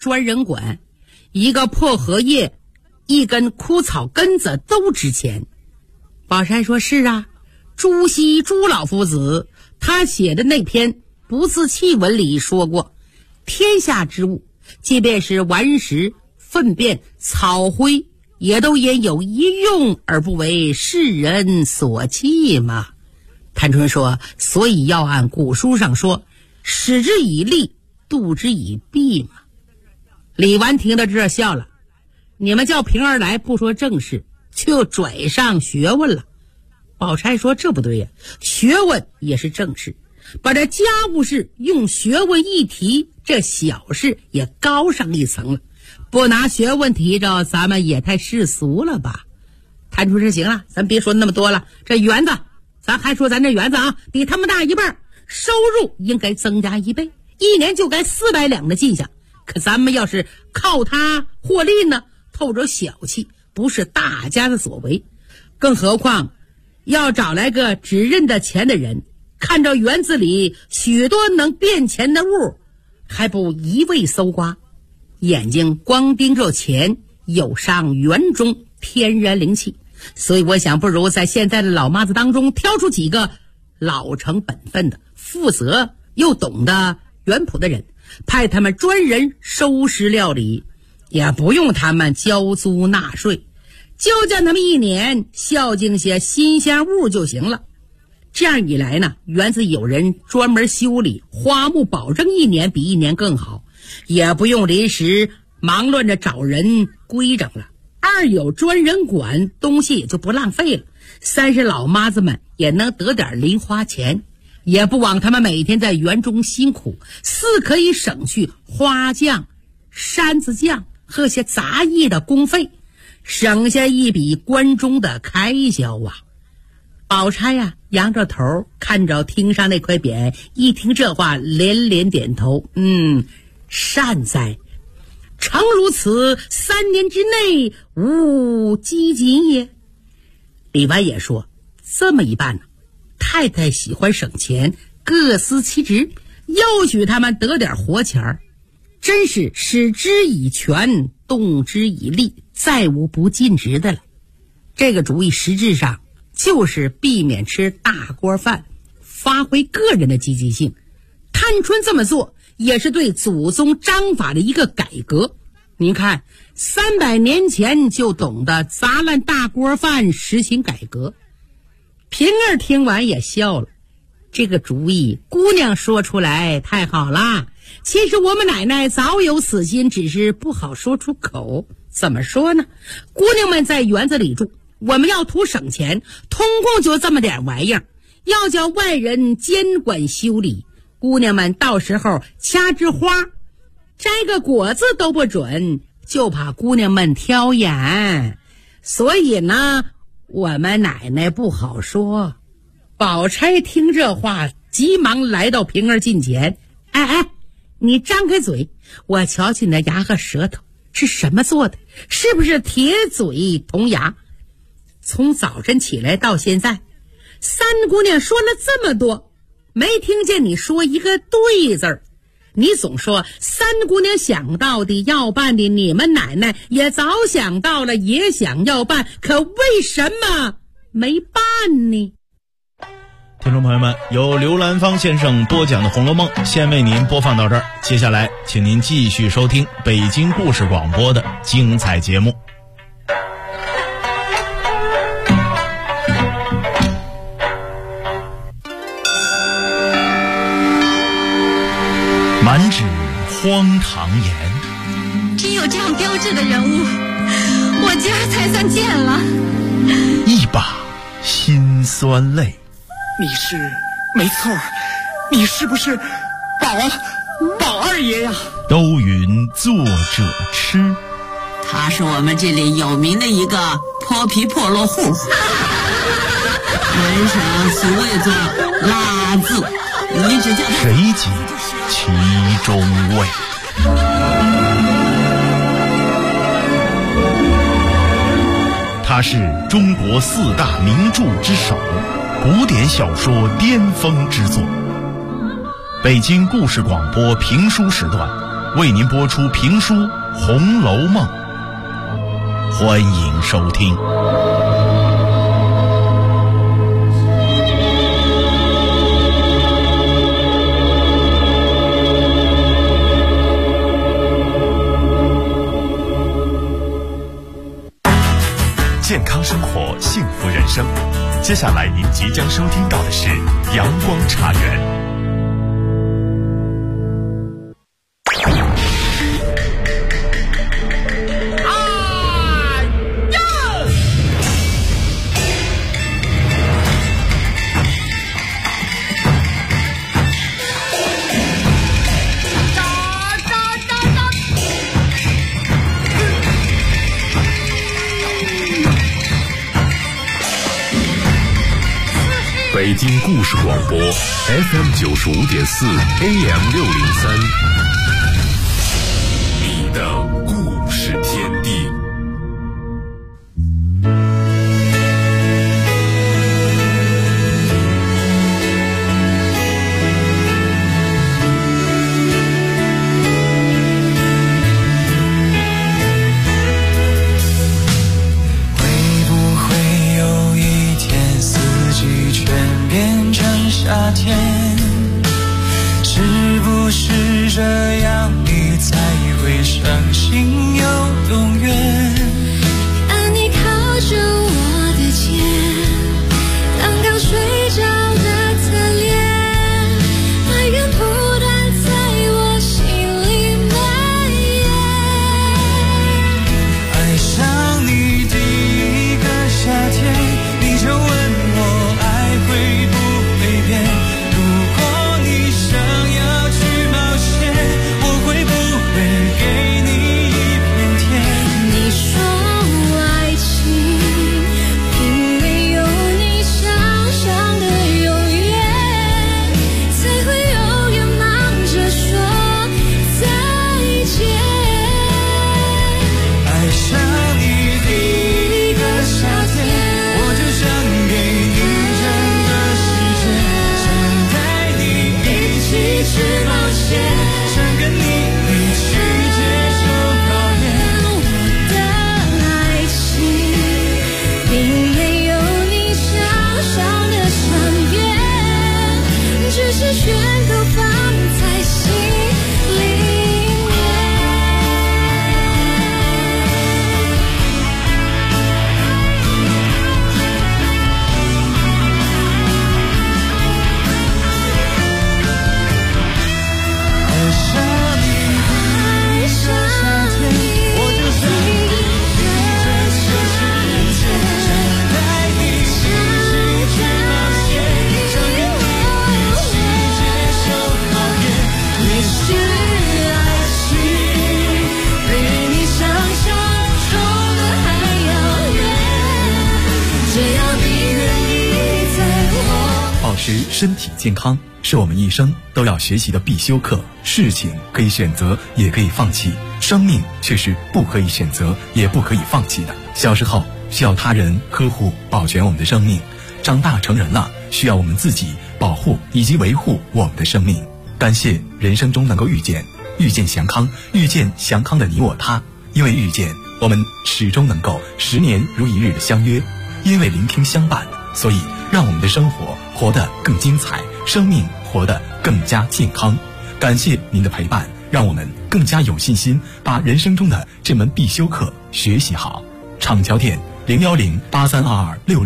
专人管，一个破荷叶，一根枯草根子都值钱。宝钗说：是啊，朱熹朱老夫子他写的那篇不自弃文里说过，天下之物，即便是顽石、粪便、草灰，也都因有一用而不为世人所弃嘛。探春说：所以要按古书上说，使之以利，度之以弊嘛。李纨听到这笑了，你们叫平儿来不说正事，就拽上学问了。宝钗说：这不对呀，学问也是正事，把这家务事用学问一提，这小事也高上一层了，不拿学问提着，咱们也太世俗了吧。探春说：行了，咱别说那么多了，这园子咱还说咱这园子啊，比他们大一半，收入应该增加1倍，一年就该400两的进项。可咱们要是靠它获利呢，透着小气，不是大家的所为。更何况要找来个只认得钱的人，看着园子里许多能变钱的物，还不一味搜刮，眼睛光盯着钱，有伤园中天然灵气。所以我想，不如在现在的老妈子当中挑出几个老成本分的、负责又懂得园圃的人，派他们专人收拾料理，也不用他们交租纳税，就叫他们一年孝敬些新鲜物就行了。这样一来呢，园子有人专门修理，花木保证一年比一年更好，也不用临时忙乱着找人规整了。二有专人管，东西也就不浪费了。三是老妈子们也能得点零花钱，也不枉他们每天在园中辛苦。四可以省去花匠、山子匠和些杂役的工费，省下一笔关中的开销啊。宝钗呀，扬着头看着厅上那块匾，一听这话连连点头，善哉，诚如此，3年之内无饥馑也。李纨也说：这么一办呢，太太喜欢省钱，各司其职，又许他们得点活钱儿，真是使之以权，动之以利，再无不尽职的了。这个主意实质上就是避免吃大锅饭，发挥个人的积极性。探春这么做也是对祖宗章法的一个改革。您看，300年前就懂得砸烂大锅饭实行改革。平儿听完也笑了，这个主意姑娘说出来太好了，其实我们奶奶早有此心，只是不好说出口。怎么说呢？姑娘们在园子里住，我们要图省钱，通共就这么点玩意儿，要叫外人监管修理，姑娘们到时候掐枝花摘个果子都不准，就怕姑娘们挑眼。所以呢，我们奶奶不好说。宝钗听这话，急忙来到平儿近前：哎，你张开嘴，我瞧瞧你的牙和舌头是什么做的，是不是铁嘴铜牙？从早晨起来到现在，三姑娘说了这么多，没听见你说一个对字儿。你总说三姑娘想到的要办的，你们奶奶也早想到了，也想要办，可为什么没办呢？ 听众朋友们，由刘兰芳先生播讲的《红楼梦》先为您播放到这儿，接下来请您继续收听北京故事广播的精彩节目。满纸荒唐言， 只有这样标致的人物，我今儿才算见了。 一把辛酸泪。 你是没错，你是不是宝二爷呀？ 都云作者痴， 他是我们这里有名的一个泼皮破落户，人上所谓做拉字，你只叫他谁及其中味。他是中国4大名著之首，古典小说巅峰之作。北京故事广播评书时段， 为您播出评书《红楼梦》，欢迎收听。 健康生活，幸福人生。接下来您即将收听到的是阳光茶园。 北京故事广播 FM 95.4 AM 603，你的故事天地。 夏天，是不是这样你才会伤心又动员？ 看你靠着我的肩，刚刚睡着的侧脸，埋怨不断在我心里蔓延。 爱上你第一个夏天，你就问我爱会不如果你想要去冒险，我会不会给你一片天？ 你说爱情并没有你想象的永远，才会永远忙着说再见。 爱上你第一个夏天，我就想给你整个世界，去冒险，想跟你一起接受考验。 我的爱情并没有你想象的善变，只是全都放在心里面。 保持身体健康是我们一生都要学习的必修课。事情可以选择，也可以放弃，生命却是不可以选择，也不可以放弃的。小时候需要他人呵护保全我们的生命，长大成人了需要我们自己保护以及维护我们的生命。感谢人生中能够遇见祥康，遇见祥康的你我他。因为遇见，我们始终能够10年如一日的相约；因为聆听相伴，所以让我们的生活活得更精彩，生命活得更加健康。感谢您的陪伴，让我们更加有信心把人生中的这门必修课学习好。厂桥店010832266